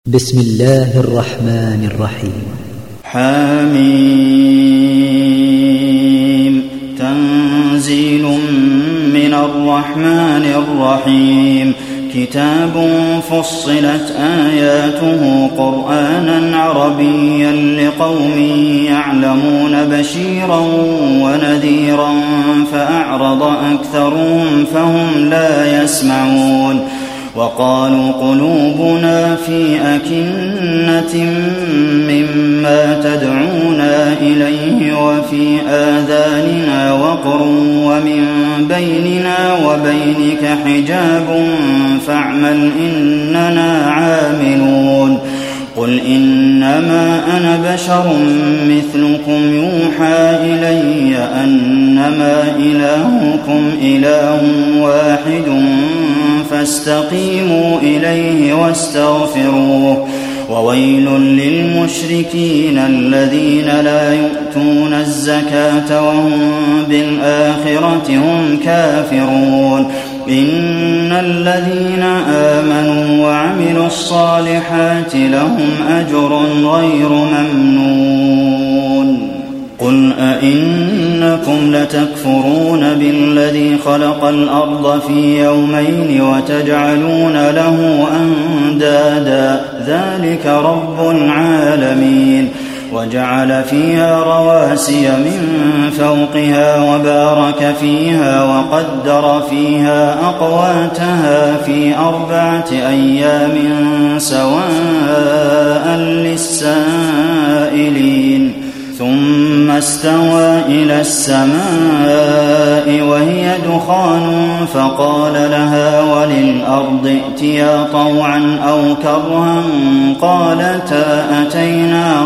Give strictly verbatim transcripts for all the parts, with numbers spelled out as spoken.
بسم الله الرحمن الرحيم. حميم. تنزيل من الرحمن الرحيم. كتاب فصلت آياته قرآنا عربيا لقوم يعلمون بشيرا ونذيرا فأعرض أكثرهم فهم لا يسمعون. وقالوا قلوبنا في أكنة مما تدعونا إليه وفي آذاننا وقر ومن بيننا وبينك حجاب فاعمل إننا عاملون. قل إنما أنا بشر مثلكم يوحى إلي أنما إلهكم إله واحد فاستقيموا إليه واستغفروه. وويل للمشركين الذين لا يؤتون الزكاة وهم بالآخرة هم كافرون. إن الذين آمنوا وعملوا الصالحات لهم أجر غير ممنون. قل أئنكم لتكفرون بالذي خلق الأرض في يومين وتجعلون له أندادا ذلك رب العالمين. وجعل فيها رواسي من فوقها وبارك فيها وقدر فيها أقواتها في أربعة أيام سواء للسائلين. ثم استوى إلى السماء وهي دخان فقال لها وللأرض ائتيا طوعا أو كرها قالتا أتينا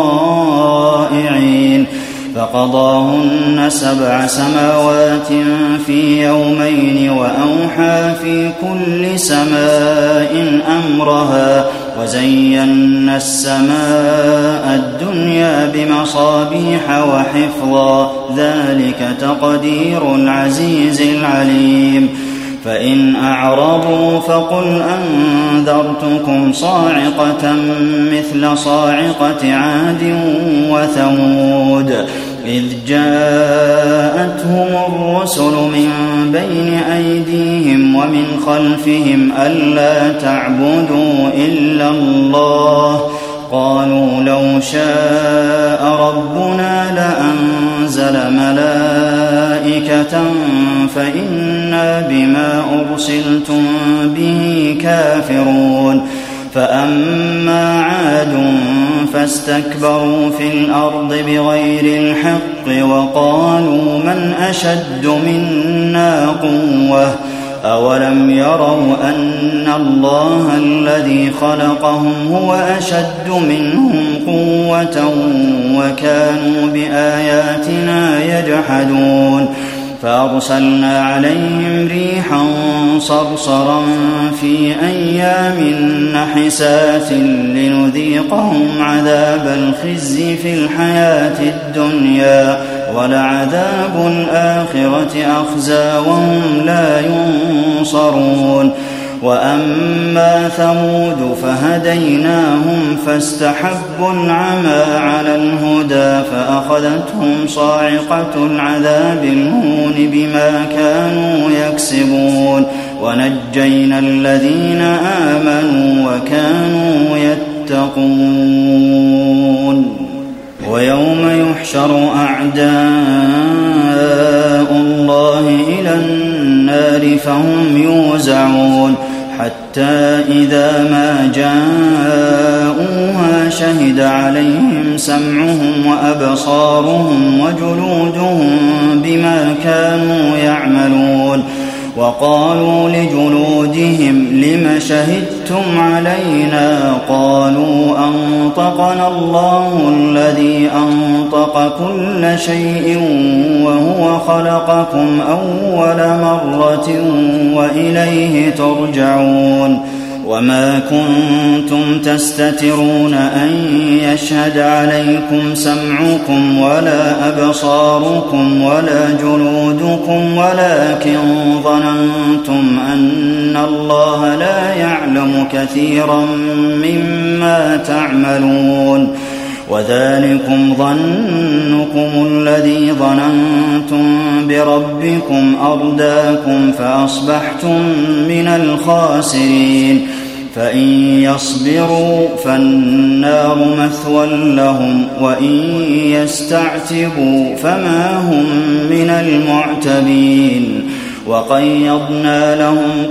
طائعين. فقضاهن سبع سماوات في يومين وأوحى في كل سماء أمرها وزينا السماء الدنيا بمصابيح وحفظا ذلك تقدير العزيز العليم. فإن أعرضوا فقل أنذرتكم صاعقة مثل صاعقة عاد وثمود إذ جاءتهم الرسل من بين أيديهم ومن خلفهم ألا تعبدوا إلا الله قالوا لو شاء ربنا لأنزل ملائكة فإنا بما أرسلتم به كافرون. فأما عاد فاستكبروا في الأرض بغير الحق وقالوا من أشد منا قوة أولم يروا أن الله الذي خلقهم هو أشد منهم قوة وكانوا بآياتنا يجحدون. فأرسلنا عليهم ريحا صرصرا في أيام نحسات لنذيقهم عذاب الخزي في الحياة الدنيا ولعذاب الآخرة أخزى وهم لا ينصرون. وأما ثمود فهديناهم فاستحبوا العمى على الهدى فأخذتهم صاعقة العذاب الهون بما كانوا يكسبون. ونجينا الذين آمنوا وكانوا يتقون. ويوم يحشر أعداء الله إلى النار فهم يوزعون حتى إذا ما جاءوها شهد عليهم سمعهم وأبصارهم وجلودهم بما كانوا يعملون. وقالوا لجلودهم لم شهدتم علينا قالوا أنطقنا الله الذي أنطق كل شيء وهو خلقكم أول مرة وإليه ترجعون. وما كنتم تستترون أن يشهد عليكم سمعكم ولا أبصاركم ولا جلودكم ولكن ظننتم أن الله لا يعلم كثيرا مما بما تعملون وذلكم ظنكم الذي ظننتم بربكم أرداكم فأصبحتم من الخاسرين فإن يصبروا فالنار مثوى لهم وإن يستعتبوا فما هم من المعتبين وقيضنا لهم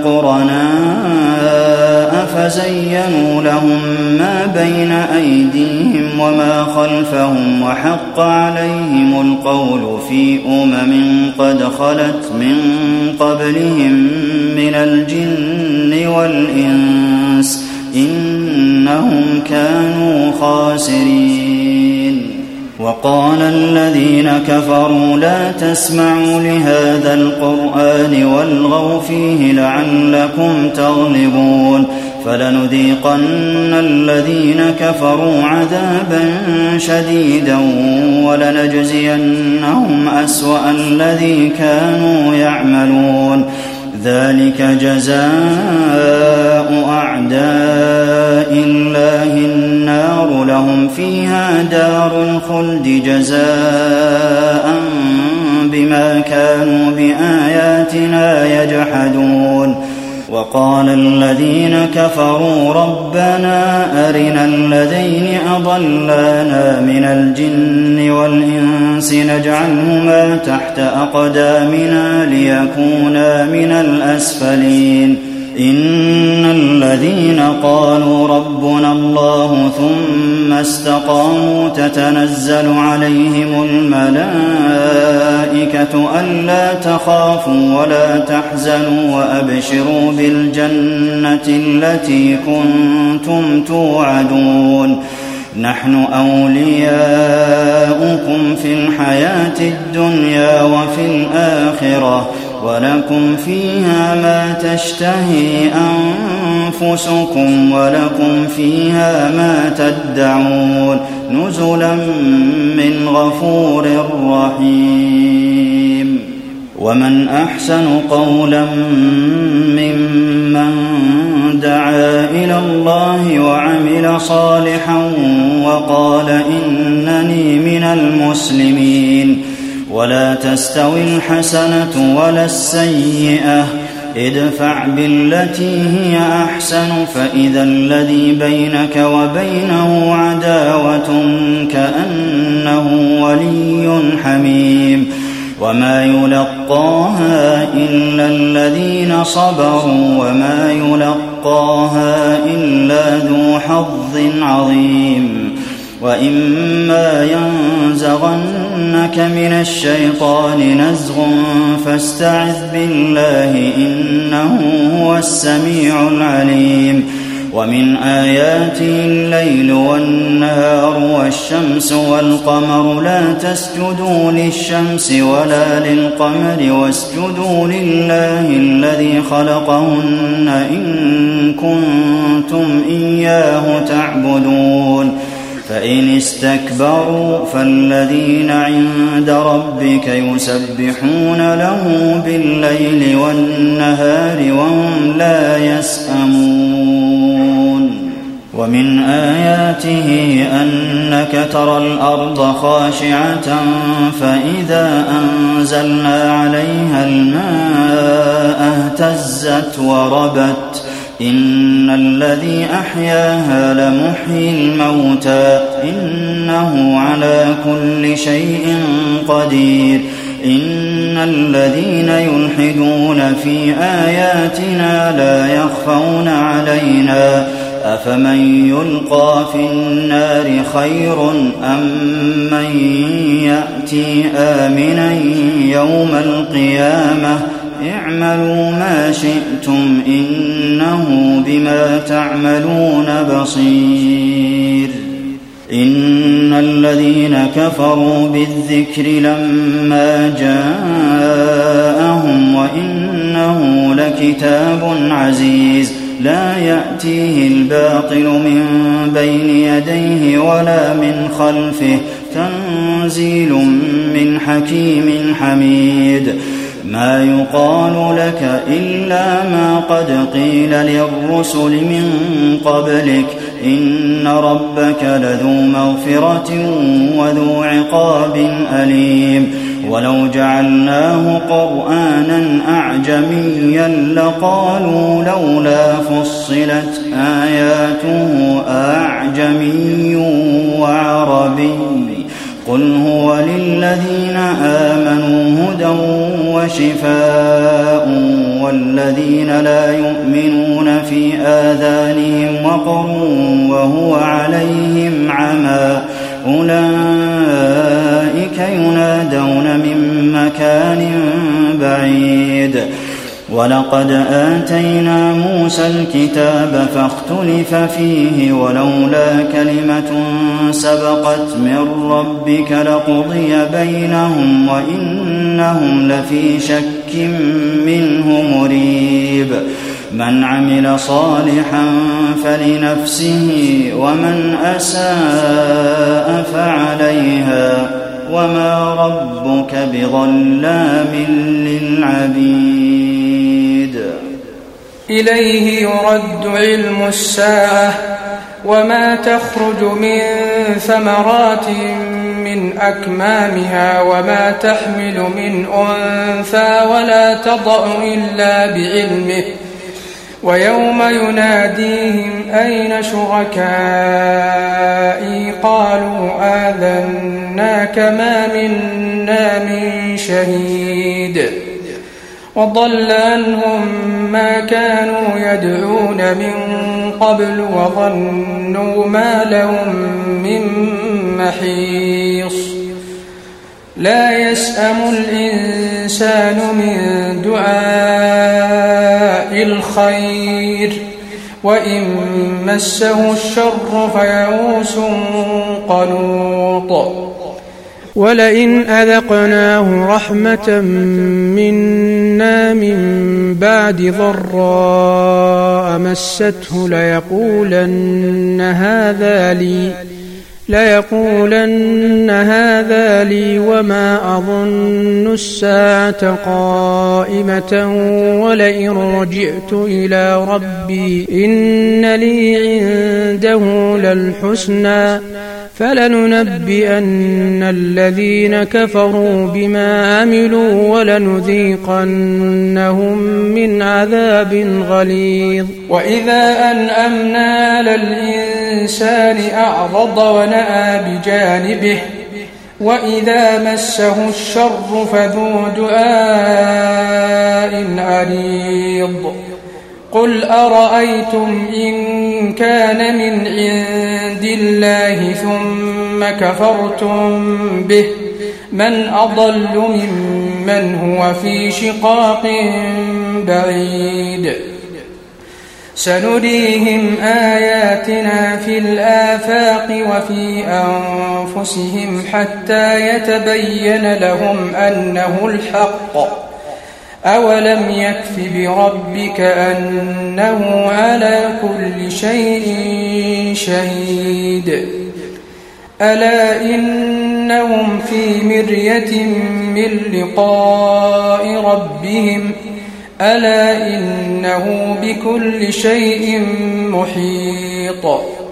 قرناء فزينوا لهم ما بين أيديهم وما خلفهم وحق عليهم القول في أمم قد خلت من قبلهم من الجن والإنس إنهم كانوا خاسرين وقال الذين كفروا لا تسمعوا لهذا القرآن والغوا فيه لعلكم تغلبون فلنذيقن الذين كفروا عذابا شديدا ولنجزينهم أسوأ الذي كانوا يعملون ذلك جزاء أعداء الله النار لهم فيها دار الخلد جزاء بما كانوا بآياتنا يجحدون وقال الذين كفروا ربنا أرنا الذين أضلانا من الجن والإنس نجعلهما تحت أقدامنا ليكونا من الأسفلين إن الذين قالوا ربنا الله ثم استقاموا تتنزل عليهم الملائكة ألا تخافوا ولا تحزنوا وأبشروا بالجنة التي كنتم توعدون نحن أولياؤكم في الحياة الدنيا وفي الآخرة ولكم فيها ما تشتهي أنفسكم ولكم فيها ما تدعون نزلا من غفور رحيم ومن أحسن قولا ممن دعا إلى الله وعمل صالحا وقال إنني من المسلمين ولا تستوي الحسنة ولا السيئة ادفع بالتي هي أحسن فإذا الذي بينك وبينه عداوة كأنه ولي حميم وما يلقاها إلا الذين صبروا وما يلقاها إلا ذو حظ عظيم وإما ينزغنك من الشيطان نزغ فاستعذ بالله إنه هو السميع العليم ومن آياته الليل والنهار والشمس والقمر لا تسجدوا للشمس ولا للقمر واسجدوا لله الذي خلقهن إن كنتم إياه تعبدون فإن استكبروا فالذين عند ربك يسبحون له بالليل والنهار وهم لا يسأمون ومن آياته أنك ترى الأرض خاشعة فإذا أنزلنا عليها الماء اهتزت وربت إن الذي أحياها لمحيي الموتى إنه على كل شيء قدير إن الذين يلحدون في آياتنا لا يخفون علينا أفمن يلقى في النار خير أم من يأتي آمنا يوم القيامة اعملوا ما شئتم إنه بما تعملون بصير إن الذين كفروا بالذكر لما جاءهم وإنه لكتاب عزيز لا يأتيه الباطل من بين يديه ولا من خلفه تنزيل من حكيم حميد ما يقال لك إلا ما قد قيل للرسل من قبلك إن ربك لذو مغفرة وذو عقاب أليم ولو جعلناه قرآنا أعجميا لقالوا لولا فصلت آياته أعجمي وعربي قل هو للذين آمنوا هدى وشفاء والذين لا يؤمنون في آذانهم وقر وهو عليهم عمى أولئك ينادون من مكان بعيد ولقد آتينا موسى الكتاب فاختلف فيه ولولا كلمة سبقت من ربك لقضي بينهم وإنهم لفي شك منه مريب من عمل صالحا فلنفسه ومن أساء فعليها وما ربك بظلام للعبيد إليه يرد علم الساعة وما تخرج من ثمرات من أكمامها وما تحمل من أنثى ولا تضع إلا بعلمه ويوم يناديهم أين شركائي قالوا آذناك ما منا من شهيد وضل عنهم ما كانوا يدعون من قبل وظنوا ما لهم من محيص لا يسأم الإنسان من دعاء الخير وإن مسه الشر فيئوس قنوط ولئن أذقناه رحمة منا من بعد ضراء مسته ليقولن هذا لي ليقولن هذا لي وما أظن الساعة قائمة ولئن رجعت إلى ربي إن لي عنده للحسنى فلننبئن الذين كفروا بما عملوا ولنذيقنهم من عذاب غليظ وإذا أنأمنا على الإنسان أعرض ونأى بجانبه وإذا مسه الشر فذو دعاء عريض قل أرأيتم إن كان من عند الله ثم كفرتم به من أضل ممن هو في شقاق بعيد سنريهم آياتنا في الآفاق وفي أنفسهم حتى يتبين لهم أنه الحق أولم يكف بربك أنه على كل شيء شهيد ألا إنهم في مرية من لقاء ربهم ألا إنه بكل شيء محيط